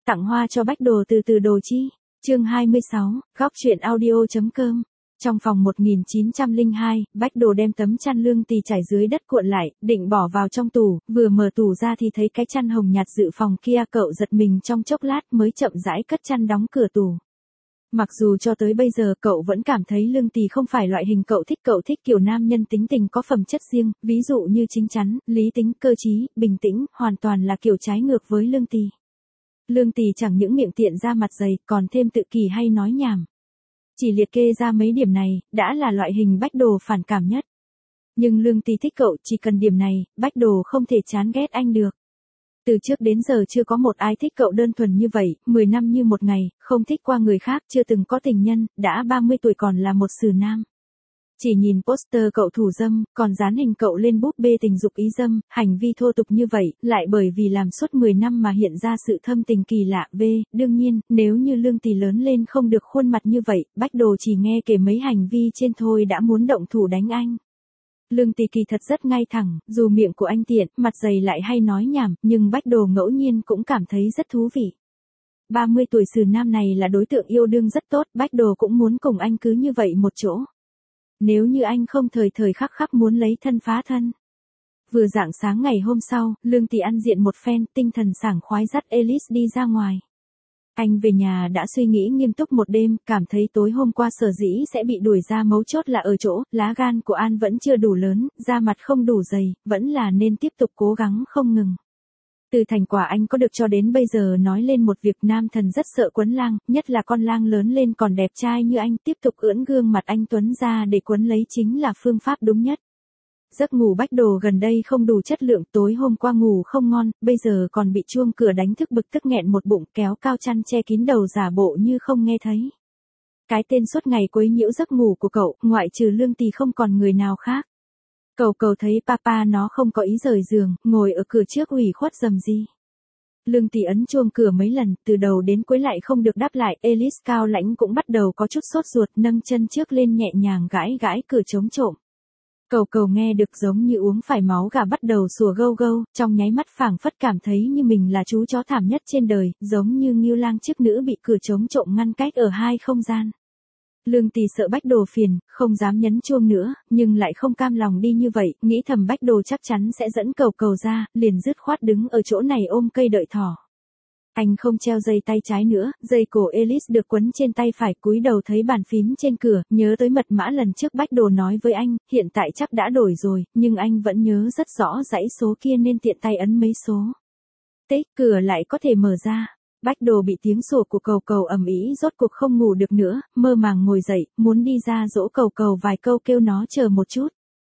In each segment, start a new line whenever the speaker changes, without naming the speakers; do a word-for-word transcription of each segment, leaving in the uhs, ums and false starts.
Tặng hoa cho Bách Đồ từ từ Đồ Chi. Chương hai mươi sáu, góc truyện audio.com. Trong phòng một nghìn chín trăm lẻ hai, Bách Đồ đem tấm chăn Lương Tì trải dưới đất cuộn lại, định bỏ vào trong tủ, vừa mở tủ ra thì thấy cái chăn hồng nhạt dự phòng kia, cậu giật mình trong chốc lát mới chậm rãi cất chăn đóng cửa tủ. Mặc dù cho tới bây giờ cậu vẫn cảm thấy Lương Tì không phải loại hình cậu thích, cậu thích kiểu nam nhân tính tình có phẩm chất riêng, ví dụ như chính chắn, lý tính, cơ trí, bình tĩnh, hoàn toàn là kiểu trái ngược với Lương Tì. Lương Tì chẳng những miệng tiện ra mặt dày, còn thêm tự kỷ hay nói nhảm. Chỉ liệt kê ra mấy điểm này, đã là loại hình Bách Đồ phản cảm nhất. Nhưng Lương Tì thích cậu, chỉ cần điểm này, Bách Đồ không thể chán ghét anh được. Từ trước đến giờ chưa có một ai thích cậu đơn thuần như vậy, mười năm như một ngày, không thích qua người khác, chưa từng có tình nhân, đã ba mươi tuổi còn là một xử nam. Chỉ nhìn poster cậu thủ dâm, còn dán hình cậu lên búp bê tình dục ý dâm, hành vi thô tục như vậy, lại bởi vì làm suốt mười năm mà hiện ra sự thâm tình kỳ lạ. V, đương nhiên, nếu như Lương Tì lớn lên không được khuôn mặt như vậy, Bách Đồ chỉ nghe kể mấy hành vi trên thôi đã muốn động thủ đánh anh. Lương Tì kỳ thật rất ngay thẳng, dù miệng của anh tiện, mặt dày lại hay nói nhảm, nhưng Bách Đồ ngẫu nhiên cũng cảm thấy rất thú vị. ba mươi tuổi xử nam này là đối tượng yêu đương rất tốt, Bách Đồ cũng muốn cùng anh cứ như vậy một chỗ. Nếu như anh không thời thời khắc khắc muốn lấy thân phá thân. Vừa rạng sáng ngày hôm sau, Lương Tì ăn diện một phen, tinh thần sảng khoái dắt Alice đi ra ngoài. Anh về nhà đã suy nghĩ nghiêm túc một đêm, cảm thấy tối hôm qua sở dĩ sẽ bị đuổi ra mấu chốt là ở chỗ, lá gan của An vẫn chưa đủ lớn, da mặt không đủ dày, vẫn là nên tiếp tục cố gắng không ngừng. Từ thành quả anh có được cho đến bây giờ nói lên một việc, nam thần rất sợ quấn lang, nhất là con lang lớn lên còn đẹp trai như anh, tiếp tục ưỡn gương mặt anh tuấn ra để quấn lấy chính là phương pháp đúng nhất. Giấc ngủ Bách Đồ gần đây không đủ chất lượng, tối hôm qua ngủ không ngon, bây giờ còn bị chuông cửa đánh thức bực tức nghẹn một bụng, kéo cao chăn che kín đầu giả bộ như không nghe thấy. Cái tên suốt ngày quấy nhiễu giấc ngủ của cậu, ngoại trừ Lương Tì không còn người nào khác. Cầu cầu thấy papa nó không có ý rời giường, ngồi ở cửa trước ủy khuất rầm gì. Lương Tì ấn chuông cửa mấy lần, từ đầu đến cuối lại không được đáp lại, Alice cao lãnh cũng bắt đầu có chút sốt ruột, nâng chân trước lên nhẹ nhàng gãi gãi cửa chống trộm. Cầu cầu nghe được giống như uống phải máu gà bắt đầu sủa gâu gâu, trong nháy mắt phảng phất cảm thấy như mình là chú chó thảm nhất trên đời, giống như Ngưu Lang chiếc nữ bị cửa chống trộm ngăn cách ở hai không gian. Lương Tì sợ Bách Đồ phiền, không dám nhấn chuông nữa, nhưng lại không cam lòng đi như vậy, nghĩ thầm Bách Đồ chắc chắn sẽ dẫn cầu cầu ra, liền dứt khoát đứng ở chỗ này ôm cây đợi thỏ. Anh không treo dây tay trái nữa, dây cổ Alice được quấn trên tay phải, cúi đầu thấy bàn phím trên cửa, nhớ tới mật mã lần trước Bách Đồ nói với anh, hiện tại chắc đã đổi rồi, nhưng anh vẫn nhớ rất rõ dãy số kia nên tiện tay ấn mấy số. Tích, cửa lại có thể mở ra. Bách Đồ bị tiếng sủa của cầu cầu ầm ĩ rốt cuộc không ngủ được nữa, mơ màng ngồi dậy, muốn đi ra dỗ cầu cầu vài câu kêu nó chờ một chút.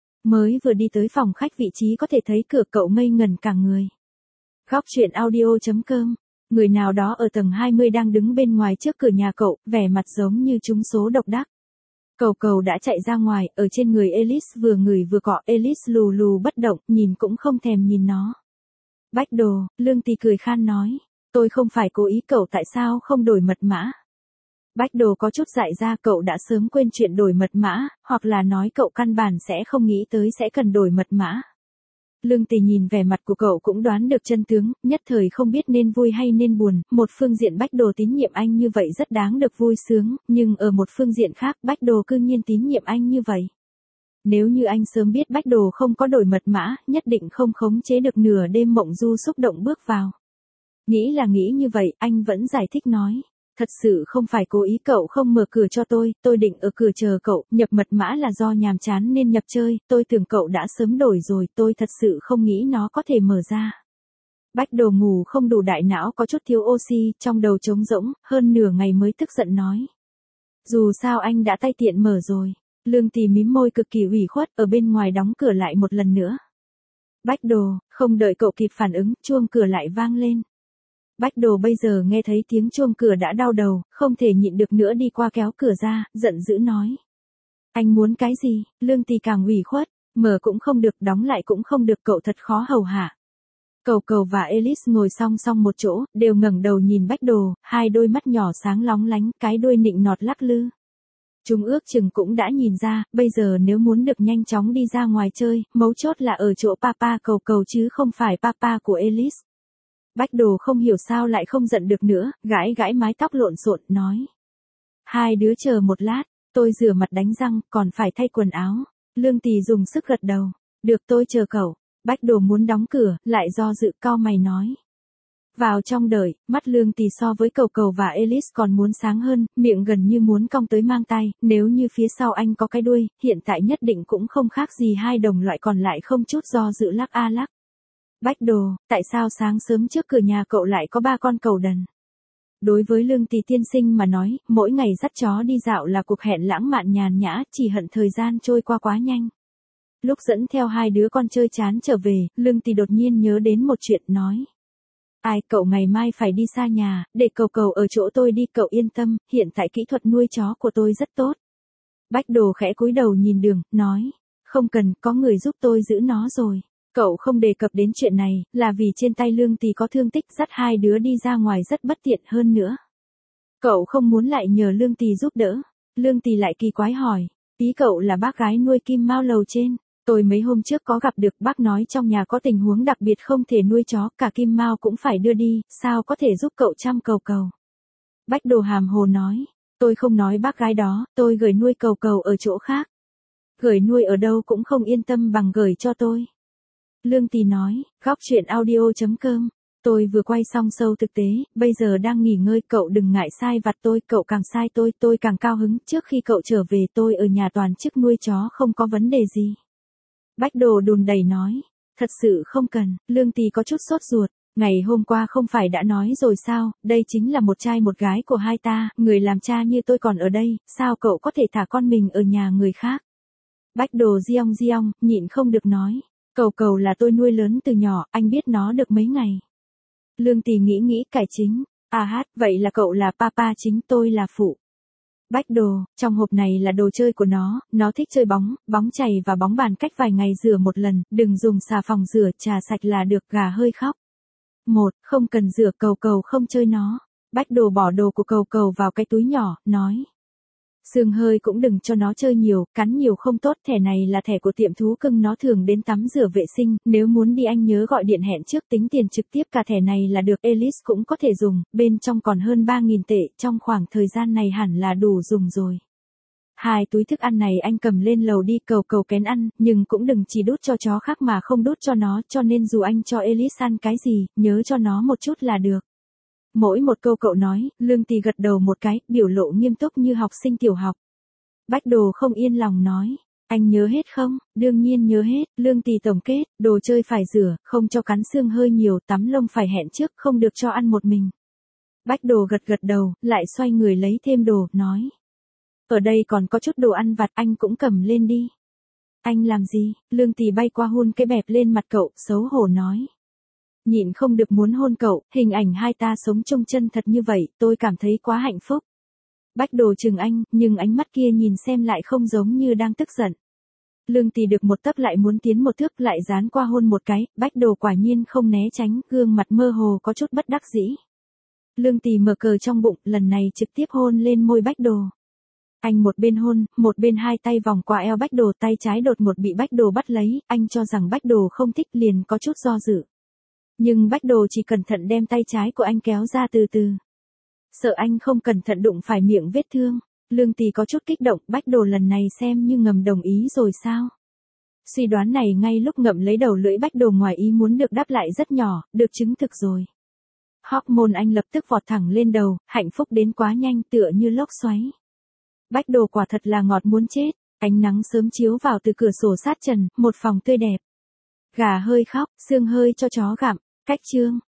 Mới vừa đi tới phòng khách vị trí có thể thấy cửa, cậu ngây ngẩn cả người. Góc truyện audio.com. Người nào đó ở tầng hai mươi đang đứng bên ngoài trước cửa nhà cậu, vẻ mặt giống như trúng số độc đắc. Cầu cầu đã chạy ra ngoài, ở trên người Alice vừa ngửi vừa cọ, Alice lù lù bất động, nhìn cũng không thèm nhìn nó. Bách Đồ, Lương Tì cười khan nói, tôi không phải cố ý, cậu tại sao không đổi mật mã? Bách Đồ có chút dại ra, cậu đã sớm quên chuyện đổi mật mã, hoặc là nói cậu căn bản sẽ không nghĩ tới sẽ cần đổi mật mã. Lương Tì nhìn vẻ mặt của cậu cũng đoán được chân tướng, nhất thời không biết nên vui hay nên buồn, một phương diện Bách Đồ tín nhiệm anh như vậy rất đáng được vui sướng, nhưng ở một phương diện khác Bách Đồ cư nhiên tín nhiệm anh như vậy. Nếu như anh sớm biết Bách Đồ không có đổi mật mã, nhất định không khống chế được nửa đêm mộng du xúc động bước vào. Nghĩ là nghĩ như vậy, anh vẫn giải thích nói. Thật sự không phải cố ý, cậu không mở cửa cho tôi, tôi định ở cửa chờ cậu, nhập mật mã là do nhàm chán nên nhập chơi, tôi tưởng cậu đã sớm đổi rồi, tôi thật sự không nghĩ nó có thể mở ra. Bách Đồ ngủ không đủ, đại não có chút thiếu oxy, trong đầu trống rỗng, hơn nửa ngày mới tức giận nói. Dù sao anh đã tay tiện mở rồi. Lương Tì mím môi cực kỳ ủy khuất, ở bên ngoài đóng cửa lại một lần nữa. Bách Đồ, không đợi cậu kịp phản ứng, chuông cửa lại vang lên. Bách Đồ bây giờ nghe thấy tiếng chuông cửa đã đau đầu, không thể nhịn được nữa đi qua kéo cửa ra, giận dữ nói. Anh muốn cái gì? Lương Tì càng ủy khuất, mở cũng không được, đóng lại cũng không được, cậu thật khó hầu hạ. Cầu cầu và Alice ngồi song song một chỗ, đều ngẩng đầu nhìn Bách Đồ, hai đôi mắt nhỏ sáng lóng lánh, cái đuôi nịnh nọt lắc lư. Chúng ước chừng cũng đã nhìn ra, bây giờ nếu muốn được nhanh chóng đi ra ngoài chơi, mấu chốt là ở chỗ papa cầu cầu chứ không phải papa của Alice. Bách Đồ không hiểu sao lại không giận được nữa, gãi gãi mái tóc lộn xộn, nói. Hai đứa chờ một lát, tôi rửa mặt đánh răng, còn phải thay quần áo. Lương Tì dùng sức gật đầu. Được, tôi chờ cậu. Bách Đồ muốn đóng cửa, lại do dự, cau mày nói. Vào trong đợi, mắt Lương Tì so với Cầu Cầu và Alice còn muốn sáng hơn, miệng gần như muốn cong tới mang tay, nếu như phía sau anh có cái đuôi, hiện tại nhất định cũng không khác gì hai đồng loại còn lại không chút do dự lắc a lắc. Bách Đồ, tại sao sáng sớm trước cửa nhà cậu lại có ba con cầu đần? Đối với Lương Tì tiên sinh mà nói, mỗi ngày dắt chó đi dạo là cuộc hẹn lãng mạn nhàn nhã, chỉ hận thời gian trôi qua quá nhanh. Lúc dẫn theo hai đứa con chơi chán trở về, Lương Tì đột nhiên nhớ đến một chuyện, nói. Ai, cậu ngày mai phải đi xa nhà, để Cầu Cầu ở chỗ tôi đi, cậu yên tâm, hiện tại kỹ thuật nuôi chó của tôi rất tốt. Bách Đồ khẽ cúi đầu nhìn đường, nói. Không cần, có người giúp tôi giữ nó rồi. Cậu không đề cập đến chuyện này, là vì trên tay Lương Tì có thương tích, dắt hai đứa đi ra ngoài rất bất tiện hơn nữa. Cậu không muốn lại nhờ Lương Tì giúp đỡ. Lương Tì lại kỳ quái hỏi. Ý cậu là bác gái nuôi Kim Mao lầu trên. Tôi mấy hôm trước có gặp được, bác nói trong nhà có tình huống đặc biệt không thể nuôi chó, cả Kim Mao cũng phải đưa đi, sao có thể giúp cậu chăm Cầu Cầu. Bách Đồ hàm hồ nói. Tôi không nói bác gái đó, tôi gửi nuôi Cầu Cầu ở chỗ khác. Gửi nuôi ở đâu cũng không yên tâm bằng gửi cho tôi. Lương Tì nói, góc chuyện audio chấm com. Tôi vừa quay xong show thực tế, bây giờ đang nghỉ ngơi, cậu đừng ngại sai vặt tôi, cậu càng sai tôi, tôi càng cao hứng, trước khi cậu trở về tôi ở nhà toàn chức nuôi chó không có vấn đề gì. Bách Đồ đùn đẩy nói, thật sự không cần. Lương Tì có chút sốt ruột, ngày hôm qua không phải đã nói rồi sao, đây chính là một trai một gái của hai ta, người làm cha như tôi còn ở đây, sao cậu có thể thả con mình ở nhà người khác. Bách Đồ giong giong, nhịn không được nói. Cầu Cầu là tôi nuôi lớn từ nhỏ, anh biết nó được mấy ngày. Lương Tì nghĩ nghĩ, cải chính. À hát, vậy là cậu là papa chính, tôi là phụ. Bách Đồ, trong hộp này là đồ chơi của nó, nó thích chơi bóng, bóng chày và bóng bàn, cách vài ngày rửa một lần, đừng dùng xà phòng rửa, trà sạch là được, gà hơi khóc. Một, không cần rửa, Cầu Cầu không chơi nó. Bách Đồ bỏ đồ của Cầu Cầu vào cái túi nhỏ, nói. Sương hơi cũng đừng cho nó chơi nhiều, cắn nhiều không tốt, thẻ này là thẻ của tiệm thú cưng, nó thường đến tắm rửa vệ sinh, nếu muốn đi anh nhớ gọi điện hẹn trước, tính tiền trực tiếp, cả thẻ này là được. Alice cũng có thể dùng, bên trong còn hơn ba nghìn tệ, trong khoảng thời gian này hẳn là đủ dùng rồi. Hai túi thức ăn này anh cầm lên lầu đi, Cầu Cầu kén ăn, nhưng cũng đừng chỉ đút cho chó khác mà không đút cho nó, cho nên dù anh cho Alice ăn cái gì, nhớ cho nó một chút là được. Mỗi một câu cậu nói, Lương Tì gật đầu một cái, biểu lộ nghiêm túc như học sinh tiểu học. Bách Đồ không yên lòng nói, anh nhớ hết không? Đương nhiên nhớ hết. Lương Tì tổng kết, đồ chơi phải rửa, không cho cắn xương hơi nhiều, tắm lông phải hẹn trước, không được cho ăn một mình. Bách Đồ gật gật đầu, lại xoay người lấy thêm đồ, nói. Ở đây còn có chút đồ ăn vặt, anh cũng cầm lên đi. Anh làm gì? Lương Tì bay qua hôn cái bẹp lên mặt cậu, xấu hổ nói. Nhịn không được muốn hôn cậu, hình ảnh hai ta sống chung chân thật như vậy, tôi cảm thấy quá hạnh phúc. Bách Đồ chừng anh, nhưng ánh mắt kia nhìn xem lại không giống như đang tức giận. Lương Tì được một tấc lại muốn tiến một thước, lại dán qua hôn một cái, Bách Đồ quả nhiên không né tránh, gương mặt mơ hồ có chút bất đắc dĩ. Lương Tì mở cờ trong bụng, lần này trực tiếp hôn lên môi Bách Đồ. Anh một bên hôn, một bên hai tay vòng qua eo Bách Đồ, tay trái đột ngột bị Bách Đồ bắt lấy, anh cho rằng Bách Đồ không thích liền có chút do dự. Nhưng Bách Đồ chỉ cẩn thận đem tay trái của anh kéo ra từ từ. Sợ anh không cẩn thận đụng phải miệng vết thương. Lương Tì có chút kích động, Bách Đồ lần này xem như ngầm đồng ý rồi sao? Suy đoán này ngay lúc ngậm lấy đầu lưỡi Bách Đồ ngoài ý muốn được đáp lại rất nhỏ, được chứng thực rồi. Hormone anh lập tức vọt thẳng lên đầu, hạnh phúc đến quá nhanh, tựa như lốc xoáy. Bách Đồ quả thật là ngọt muốn chết, ánh nắng sớm chiếu vào từ cửa sổ sát trần, một phòng tươi đẹp. Gà hơi khóc, xương hơi cho chó gặm, cách chương.